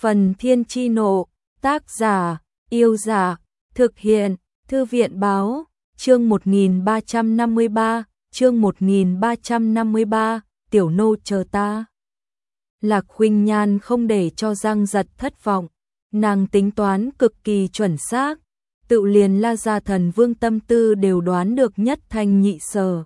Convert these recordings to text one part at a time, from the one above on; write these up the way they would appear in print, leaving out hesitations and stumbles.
Phần Thiên Chi Nộ, tác giả, Yêu Giả, thực hiện, Thư viện Báo, chương 1353, chương 1353, Tiểu Nô chờ ta. Lạc Khuynh Nhan không để cho Giang Giật thất vọng, nàng tính toán cực kỳ chuẩn xác, tự liền La Gia Thần Vương tâm tư đều đoán được nhất thanh nhị sở.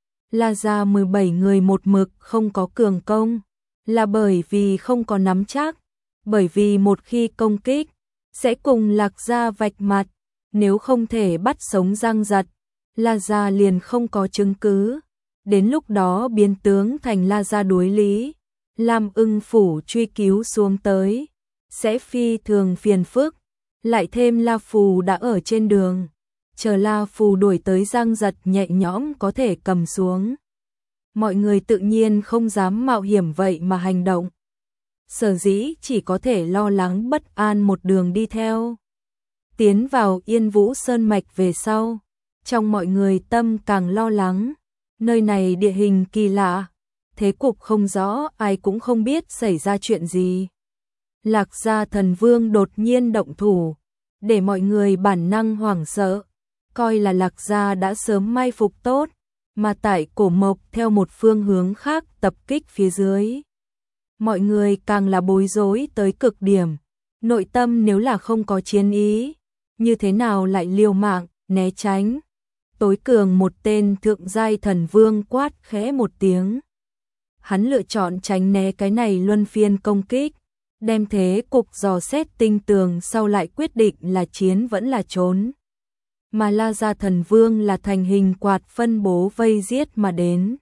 La Gia 17 người một mực không có cường công, là bởi vì không có nắm chắc, bởi vì một khi công kích, sẽ cùng Lạc Gia vạch mặt, nếu không thể bắt sống Giang Giật, La Gia liền không có chứng cứ, đến lúc đó biến tướng thành La Gia đối lý, Lam Ưng Phủ truy cứu xuống tới, sẽ phi thường phiền phức, lại thêm La Phù đã ở trên đường, chờ La Phù đuổi tới Giang Giật nhẹ nhõm có thể cầm xuống. Mọi người tự nhiên không dám mạo hiểm vậy mà hành động. Sở dĩ chỉ có thể lo lắng bất an một đường đi theo. Tiến vào Yên Vũ Sơn Mạch về sau, trong mọi người tâm càng lo lắng, nơi này địa hình kỳ lạ, thế cục không rõ, ai cũng không biết xảy ra chuyện gì. Lạc Gia Thần Vương đột nhiên động thủ, để mọi người bản năng hoảng sợ, coi là Lạc Gia đã sớm mai phục tốt, mà tại Cổ Mộc theo một phương hướng khác tập kích phía dưới. Mọi người càng là bối rối tới cực điểm, nội tâm nếu là không có chiến ý, như thế nào lại liều mạng, né tránh. Tối cường một tên thượng giai thần vương quát khẽ một tiếng. Hắn lựa chọn tránh né cái này luân phiên công kích, đem thế cục dò xét tinh tường sau lại quyết định là chiến vẫn là trốn. Mà La Gia Thần Vương là thành hình quạt phân bố vây giết mà đến.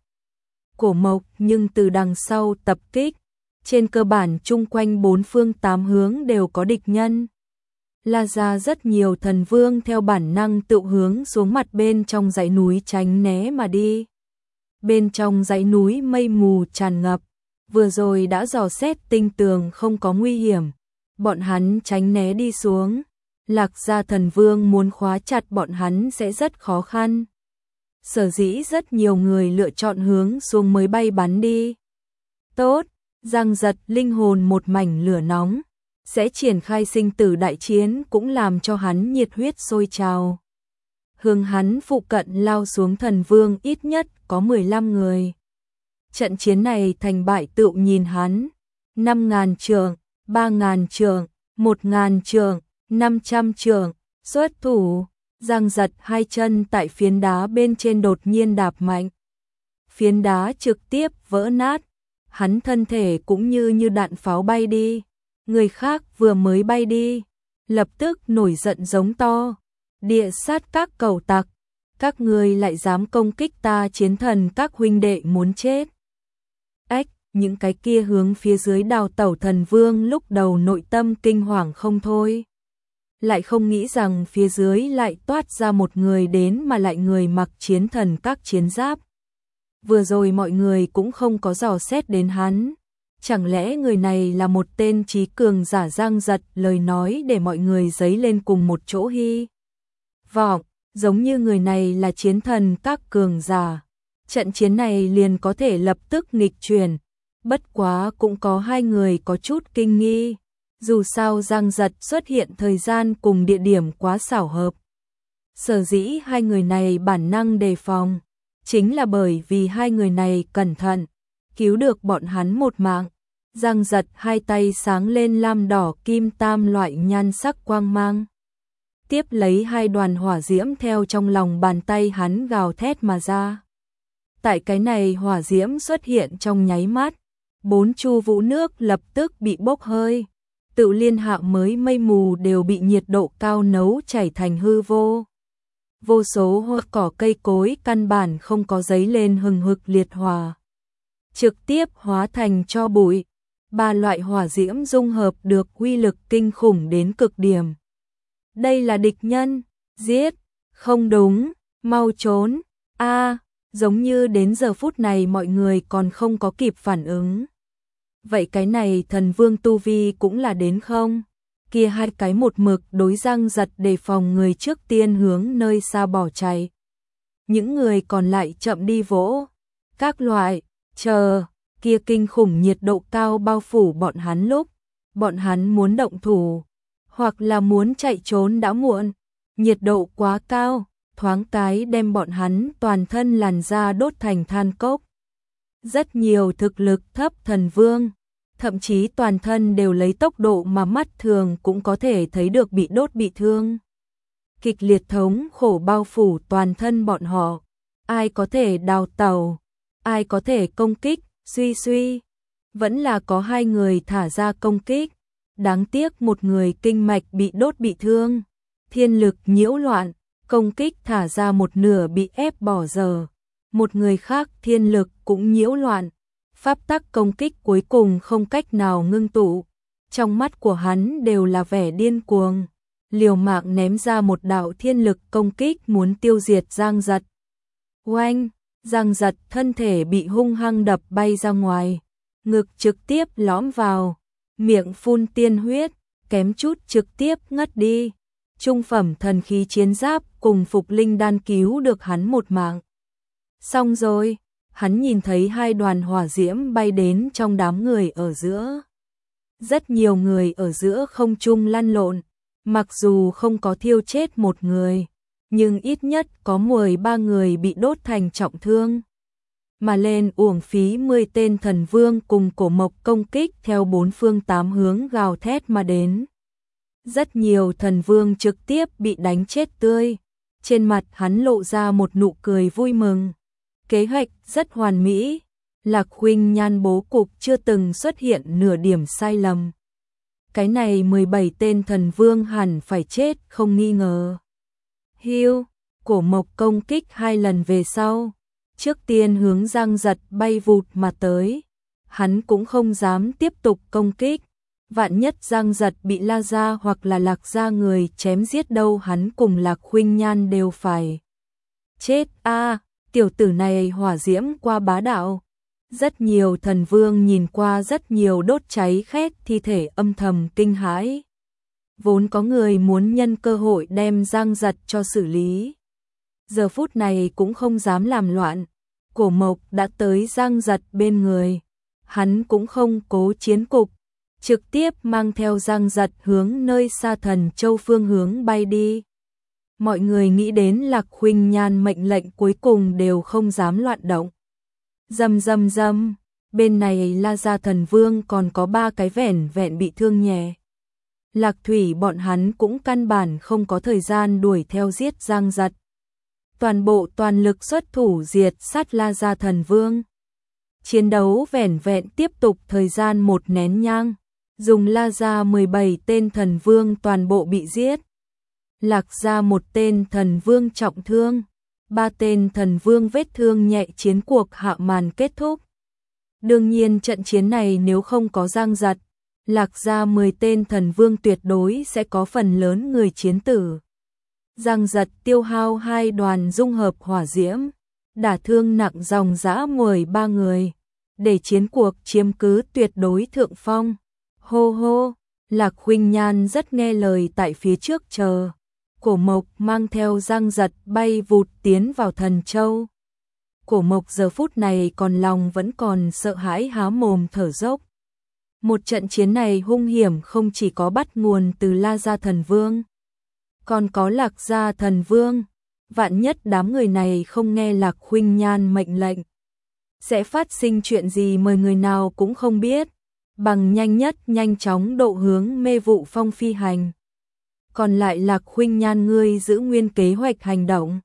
Cổ Mộc nhưng từ đằng sau tập kích, trên cơ bản chung quanh bốn phương tám hướng đều có địch nhân. La Gia rất nhiều thần vương theo bản năng tự hướng xuống mặt bên trong dãy núi tránh né mà đi. Bên trong dãy núi mây mù tràn ngập, vừa rồi đã dò xét tinh tường không có nguy hiểm, bọn hắn tránh né đi xuống. Lạc Gia Thần Vương muốn khóa chặt bọn hắn sẽ rất khó khăn. Sở dĩ rất nhiều người lựa chọn hướng xuống mới bay bắn đi. Tốt, Giang Giật linh hồn một mảnh lửa nóng, sẽ triển khai sinh tử đại chiến cũng làm cho hắn nhiệt huyết sôi trào. Hướng hắn phụ cận lao xuống thần vương ít nhất có 15 người. Trận chiến này thành bại tựu nhìn hắn, 5.000 trượng, 3.000 trượng, 1.000 trượng, 500 trượng, xuất thủ. Giang Giật hai chân tại phiến đá bên trên đột nhiên đạp mạnh. Phiến đá trực tiếp vỡ nát, hắn thân thể cũng như đạn pháo bay đi. Người khác vừa mới bay đi, lập tức nổi giận giống to. Địa sát các cẩu tặc, các ngươi lại dám công kích ta chiến thần các huynh đệ muốn chết. Ách, những cái kia hướng phía dưới đào tẩu thần vương lúc đầu nội tâm kinh hoàng không thôi. Lại không nghĩ rằng phía dưới lại toát ra một người đến mà lại người mặc chiến thần các chiến giáp. Vừa rồi mọi người cũng không có dò xét đến hắn. Chẳng lẽ người này là một tên trí cường giả? Giang Giật lời nói để mọi người dấy lên cùng một chỗ hy vọng, giống như người này là chiến thần các cường giả. Trận chiến này liền có thể lập tức nghịch chuyển. Bất quá cũng có hai người có chút kinh nghi. Dù sao Giang Giật xuất hiện thời gian cùng địa điểm quá xảo hợp. Sở dĩ hai người này bản năng đề phòng, chính là bởi vì hai người này cẩn thận, cứu được bọn hắn một mạng. Giang Giật hai tay sáng lên lam đỏ kim tam loại nhan sắc quang mang. Tiếp lấy hai đoàn hỏa diễm theo trong lòng bàn tay hắn gào thét mà ra. Tại cái này hỏa diễm xuất hiện trong nháy mắt, bốn chu vũ nước lập tức bị bốc hơi. Tự liên hạ mới mây mù đều bị nhiệt độ cao nấu chảy thành hư vô. Vô số hoa cỏ cây cối căn bản không có giấy lên hừng hực liệt hỏa, trực tiếp hóa thành tro bụi. Ba loại hỏa diễm dung hợp được uy lực kinh khủng đến cực điểm. Đây là địch nhân, giết, không đúng, mau trốn. Giống như đến giờ phút này mọi người còn không có kịp phản ứng. Vậy cái này thần vương tu vi cũng là đến không? Kia hai cái một mực đối Giang Giật đề phòng người trước tiên hướng nơi xa bỏ chạy. Những người còn lại chậm đi vỗ. Các loại, chờ, kia kinh khủng nhiệt độ cao bao phủ bọn hắn lúc. bọn hắn muốn động thủ, hoặc là muốn chạy trốn đã muộn. Nhiệt độ quá cao, thoáng cái đem bọn hắn toàn thân làn da đốt thành than cốc. Rất nhiều thực lực thấp thần vương, thậm chí toàn thân đều lấy tốc độ mà mắt thường cũng có thể thấy được bị đốt bị thương. Kịch liệt thống khổ bao phủ toàn thân bọn họ, ai có thể đào tẩu, ai có thể công kích, suy. Vẫn là có 2 người thả ra công kích, đáng tiếc một người kinh mạch bị đốt bị thương, thiên lực nhiễu loạn, công kích thả ra một nửa bị ép bỏ dở. Một người khác thiên lực cũng nhiễu loạn, pháp tắc công kích cuối cùng không cách nào ngưng tụ. Trong mắt của hắn đều là vẻ điên cuồng, liều mạng ném ra một đạo thiên lực công kích muốn tiêu diệt Giang Giật. Oanh, Giang Giật thân thể bị hung hăng đập bay ra ngoài, ngực trực tiếp lõm vào, miệng phun tiên huyết, kém chút trực tiếp ngất đi. Trung phẩm thần khí chiến giáp cùng phục linh đan cứu được hắn một mạng. Xong rồi, hắn nhìn thấy 2 đoàn hỏa diễm bay đến trong đám người ở giữa. Rất nhiều người ở giữa không trung lăn lộn, mặc dù không có thiêu chết một người, nhưng ít nhất có 13 người bị đốt thành trọng thương. Mà lên uổng phí 10 tên thần vương cùng cổ mộc công kích theo 4 phương 8 hướng gào thét mà đến. Rất nhiều thần vương trực tiếp bị đánh chết tươi, trên mặt hắn lộ ra một nụ cười vui mừng. Kế hoạch rất hoàn mỹ, Lạc Khuynh Nhan bố cục chưa từng xuất hiện nửa điểm sai lầm. Cái này 17 tên thần vương hẳn phải chết không nghi ngờ. Hưu, cổ mộc công kích 2 lần về sau, trước tiên hướng Giang Giật bay vụt mà tới. Hắn cũng không dám tiếp tục công kích, vạn nhất Giang Giật bị La Gia hoặc là Lạc Gia người chém giết đâu hắn cùng Lạc Khuynh Nhan đều phải chết a. Tiểu tử này hỏa diễm qua bá đạo. Rất nhiều thần vương nhìn qua rất nhiều đốt cháy khét thi thể âm thầm kinh hãi. Vốn có người muốn nhân cơ hội đem Giang Giật cho xử lý, giờ phút này cũng không dám làm loạn. Cổ mộc đã tới Giang Giật bên người, hắn cũng không cố chiến cục, trực tiếp mang theo Giang Giật hướng nơi xa Thần Châu phương hướng bay đi. Mọi người nghĩ đến Lạc Khuynh Nhan mệnh lệnh cuối cùng đều không dám loạn động. Rầm, bên này La Gia thần vương còn có 3 cái vẻn vẹn bị thương nhẹ. Lạc Thủy bọn hắn cũng căn bản không có thời gian đuổi theo giết Giang Giật. Toàn lực xuất thủ diệt sát La Gia thần vương. Chiến đấu vẻn vẹn tiếp tục thời gian 1 nén nhang, dùng La Gia 17 tên thần vương toàn bộ bị giết. Lạc Gia 1 tên thần vương trọng thương, 3 tên thần vương vết thương nhẹ, chiến cuộc hạ màn kết thúc. Đương nhiên trận chiến này nếu không có Giang Giật, Lạc Gia 10 tên thần vương tuyệt đối sẽ có phần lớn người chiến tử. Giang Giật tiêu hao 2 đoàn dung hợp hỏa diễm, đả thương nặng dòng dã 13 người, để chiến cuộc chiếm cứ tuyệt đối thượng phong. Hô hô, Lạc Khuynh Nhan rất nghe lời tại phía trước chờ. Cổ mộc mang theo Giang Giật bay vụt tiến vào Thần Châu. Cổ mộc giờ phút này còn lòng vẫn còn sợ hãi há mồm thở dốc. Một trận chiến này hung hiểm không chỉ có bắt nguồn từ La Gia thần vương, còn có Lạc Gia thần vương. Vạn nhất đám người này không nghe Lạc Khuynh Nhan mệnh lệnh, sẽ phát sinh chuyện gì mời người nào cũng không biết. Bằng nhanh chóng độ hướng Mê Vụ Phong phi hành. Còn lại Lạc Khuynh Nhan ngươi giữ nguyên kế hoạch hành động.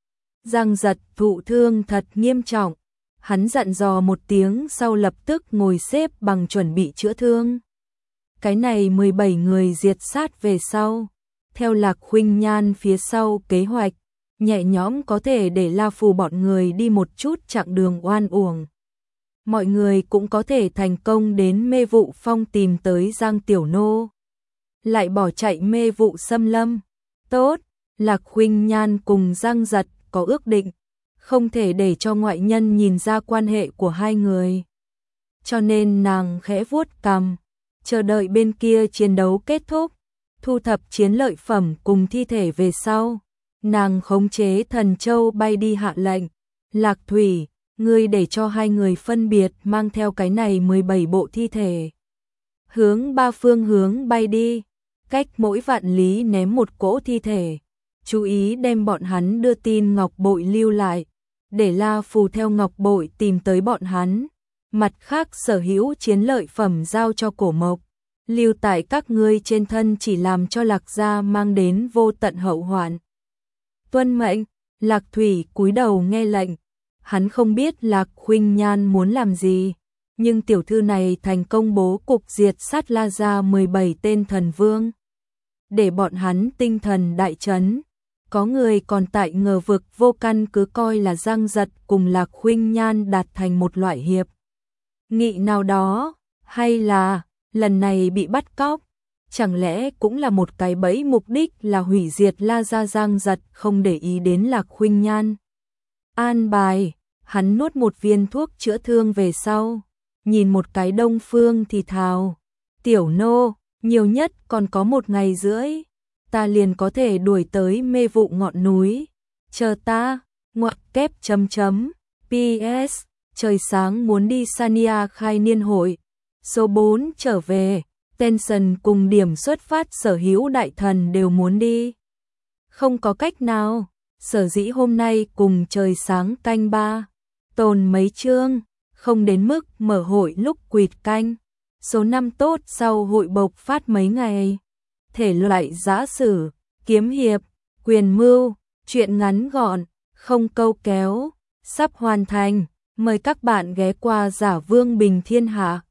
Giang Giật thụ thương thật nghiêm trọng, hắn dặn dò một tiếng sau lập tức ngồi xếp bằng chuẩn bị chữa thương. Cái này 17 người diệt sát về sau, theo Lạc Khuynh Nhan phía sau kế hoạch, nhẹ nhõm có thể để La Phù bọn người đi một chút chặng đường oan uổng. Mọi người cũng có thể thành công đến Mê Vụ Phong tìm tới Giang Tiểu Nô, lại bỏ chạy Mê Vụ Xâm Lâm. Tốt, Lạc Khuynh Nhan cùng Giang Giật có ước định, không thể để cho ngoại nhân nhìn ra quan hệ của 2 người. Cho nên nàng khẽ vuốt cằm, chờ đợi bên kia chiến đấu kết thúc, thu thập chiến lợi phẩm cùng thi thể về sau. Nàng khống chế Thần Châu bay đi hạ lệnh, Lạc Thủy, ngươi để cho 2 người phân biệt mang theo cái này 17 bộ thi thể. hướng ba phương hướng bay đi, cách mỗi vạn lý ném một cỗ thi thể, chú ý đem bọn hắn đưa tin ngọc bội lưu lại, để La Phù theo ngọc bội tìm tới bọn hắn. Mặt khác sở hữu chiến lợi phẩm giao cho Cổ Mộc, lưu tại các ngươi trên thân chỉ làm cho Lạc gia mang đến vô tận hậu hoạn. Tuân mệnh. Lạc Thủy cúi đầu nghe lệnh. Hắn không biết Lạc Khuynh Nhan muốn làm gì, nhưng tiểu thư này thành công bố cục diệt sát La gia 17 tên thần vương, để bọn hắn tinh thần đại chấn. Có người còn tại ngờ vực vô căn cứ coi là Giang Giật cùng Lạc Khuynh Nhan đạt thành một loại hiệp nghị nào đó, hay là lần này bị bắt cóc, chẳng lẽ cũng là một cái bẫy, mục đích là hủy diệt La gia. Giang Giật không để ý đến Lạc Khuynh Nhan an bài, hắn nuốt một viên thuốc chữa thương về sau, nhìn một cái Đông Phương thì thào, tiểu nô, nhiều nhất còn có 1 ngày rưỡi, ta liền có thể đuổi tới Mê Vụ ngọn núi, chờ ta, ngoặc kép chấm chấm, PS, trời sáng muốn đi Sania khai niên hội, số 4 trở về, Tension cùng điểm xuất phát sở hữu đại thần đều muốn đi. Không có cách nào, sở dĩ hôm nay cùng trời sáng canh 3, tồn mấy chương, không đến mức mở hội lúc quỵt canh. Số 5 tốt sau hội bộc phát mấy ngày. Thể loại giã sử, kiếm hiệp, quyền mưu, truyện ngắn gọn, không câu kéo, sắp hoàn thành. Mời các bạn ghé qua Giả Vương Bình Thiên Hạ.